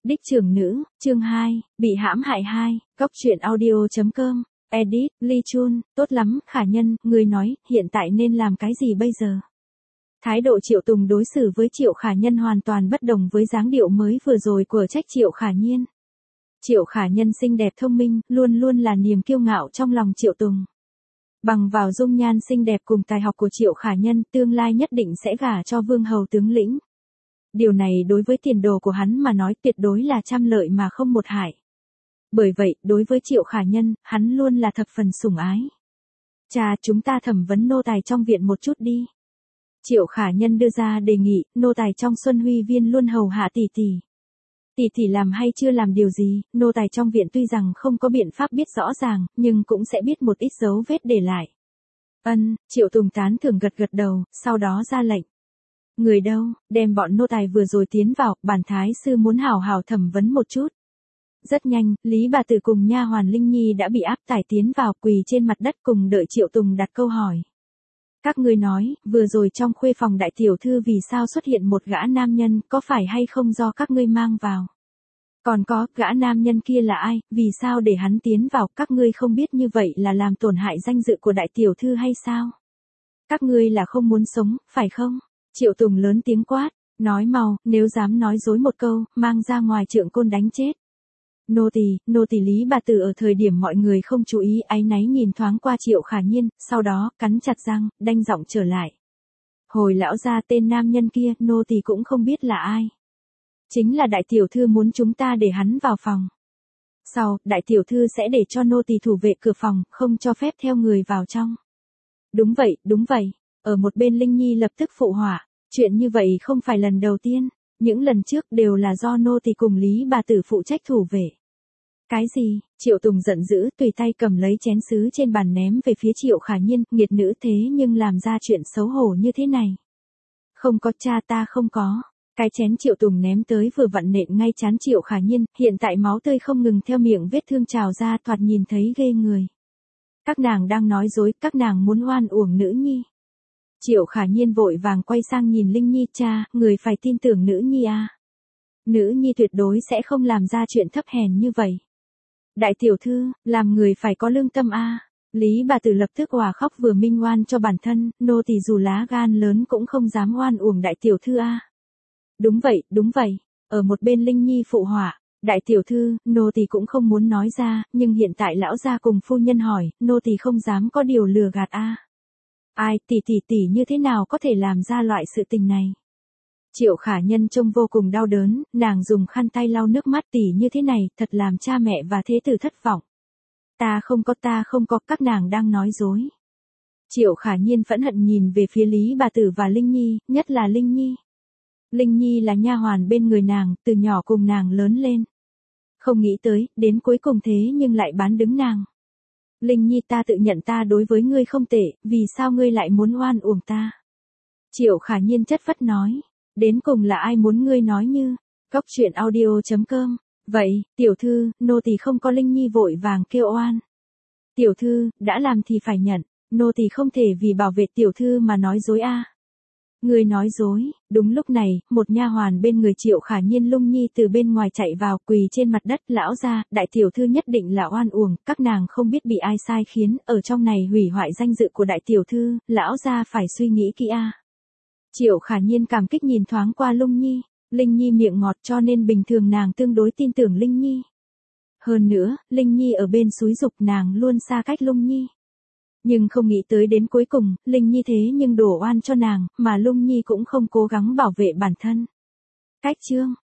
Đích trưởng nữ, chương 2, bị hãm hại 2, góc truyện audio.com, edit, Ly Chun, tốt lắm, Khả Nhân, người nói, hiện tại nên làm cái gì bây giờ? Thái độ Triệu Tùng đối xử với Triệu Khả Nhân hoàn toàn bất đồng với dáng điệu mới vừa rồi của trách Triệu Khả Nhiên. Triệu Khả Nhân xinh đẹp thông minh, luôn luôn là niềm kiêu ngạo trong lòng Triệu Tùng. Bằng vào dung nhan xinh đẹp cùng tài học của Triệu Khả Nhân, tương lai nhất định sẽ gả cho vương hầu tướng lĩnh. Điều này đối với tiền đồ của hắn mà nói tuyệt đối là trăm lợi mà không một hại. Bởi vậy, đối với Triệu Khả Nhân, hắn luôn là thập phần sủng ái. Cha, chúng ta thẩm vấn nô tài trong viện một chút đi. Triệu Khả Nhân đưa ra đề nghị, nô tài trong Xuân Huy Viên luôn hầu hạ tỷ tỷ. Tỷ tỷ làm hay chưa làm điều gì, nô tài trong viện tuy rằng không có biện pháp biết rõ ràng, nhưng cũng sẽ biết một ít dấu vết để lại. Triệu Tùng tán thưởng gật gật đầu, sau đó ra lệnh. Người đâu, đem bọn nô tài vừa rồi tiến vào, bản thái sư muốn hảo hảo thẩm vấn một chút. Rất nhanh, Lý bà tử cùng nha hoàn Linh Nhi đã bị áp tải tiến vào, quỳ trên mặt đất cùng đợi Triệu Tùng đặt câu hỏi. Các ngươi nói, vừa rồi trong khuê phòng đại tiểu thư vì sao xuất hiện một gã nam nhân, có phải hay không do các ngươi mang vào? Còn có, gã nam nhân kia là ai, vì sao để hắn tiến vào, các ngươi không biết như vậy là làm tổn hại danh dự của đại tiểu thư hay sao? Các ngươi là không muốn sống, phải không? Triệu Tùng lớn tiếng quát, nói mau, nếu dám nói dối một câu, mang ra ngoài trượng côn đánh chết. Nô tỳ Lý bà tử ở thời điểm mọi người không chú ý áy náy nhìn thoáng qua Triệu Khả Nhiên, sau đó, cắn chặt răng, đanh giọng trở lại. Hồi lão gia tên nam nhân kia, nô tỳ cũng không biết là ai. Chính là đại tiểu thư muốn chúng ta để hắn vào phòng. Sau, đại tiểu thư sẽ để cho nô tỳ thủ vệ cửa phòng, không cho phép theo người vào trong. Đúng vậy. Ở một bên Linh Nhi lập tức phụ họa, chuyện như vậy không phải lần đầu tiên, những lần trước đều là do nô tỳ cùng Lý bà tử phụ trách thủ vệ. Cái gì? Triệu Tùng giận dữ, tùy tay cầm lấy chén sứ trên bàn ném về phía Triệu Khả Nhiên, nghiệt nữ thế nhưng làm ra chuyện xấu hổ như thế này. Không có, cha ta không có. Cái chén Triệu Tùng ném tới vừa vặn nện ngay trán Triệu Khả Nhiên, hiện tại máu tươi không ngừng theo miệng vết thương trào ra, thoạt nhìn thấy ghê người. Các nàng đang nói dối, các nàng muốn oan uổng nữ nhi. Triệu Khả Nhiên vội vàng quay sang nhìn Linh Nhi, cha, người phải tin tưởng nữ nhi à. Nữ nhi tuyệt đối sẽ không làm ra chuyện thấp hèn như vậy. Đại tiểu thư, làm người phải có lương tâm à. Lý bà tử lập tức òa khóc vừa minh oan cho bản thân, nô tỳ dù lá gan lớn cũng không dám oan uổng đại tiểu thư à. Đúng vậy. Ở một bên Linh Nhi phụ họa, đại tiểu thư, nô tỳ cũng không muốn nói ra, nhưng hiện tại lão gia cùng phu nhân hỏi, nô tỳ không dám có điều lừa gạt à. Ai, tỷ như thế nào có thể làm ra loại sự tình này? Triệu Khả Nhân trông vô cùng đau đớn, nàng dùng khăn tay lau nước mắt, tỷ như thế này, thật làm cha mẹ và thế tử thất vọng. Ta không có, các nàng đang nói dối. Triệu Khả Nhiên phẫn hận nhìn về phía Lý bà tử và Linh Nhi, nhất là Linh Nhi. Linh Nhi là nha hoàn bên người nàng, từ nhỏ cùng nàng lớn lên. Không nghĩ tới, đến cuối cùng thế nhưng lại bán đứng nàng. Linh Nhi, ta tự nhận ta đối với ngươi không tệ, vì sao ngươi lại muốn oan uổng ta? Triệu Khả Nhiên chất phất nói, đến cùng là ai muốn ngươi nói như? Góc truyện audio.com, vậy, tiểu thư, nô tỳ không có. Linh Nhi vội vàng kêu oan. Tiểu thư, đã làm thì phải nhận, nô tỳ không thể vì bảo vệ tiểu thư mà nói dối a. Ngươi nói dối. Đúng lúc này, một nha hoàn bên người Triệu Khả Nhiên Lung Nhi từ bên ngoài chạy vào, quỳ trên mặt đất, lão gia, đại tiểu thư nhất định là oan uổng, các nàng không biết bị ai sai khiến, ở trong này hủy hoại danh dự của đại tiểu thư, lão gia phải suy nghĩ kỹ a. Triệu Khả Nhiên cảm kích nhìn thoáng qua Lung Nhi, Linh Nhi miệng ngọt cho nên bình thường nàng tương đối tin tưởng Linh Nhi. Hơn nữa, Linh Nhi ở bên xúi giục nàng luôn xa cách Lung Nhi. Nhưng không nghĩ tới đến cuối cùng, Linh Nhi thế nhưng đổ oan cho nàng, mà Lung Nhi cũng không cố gắng bảo vệ bản thân. Cách chương,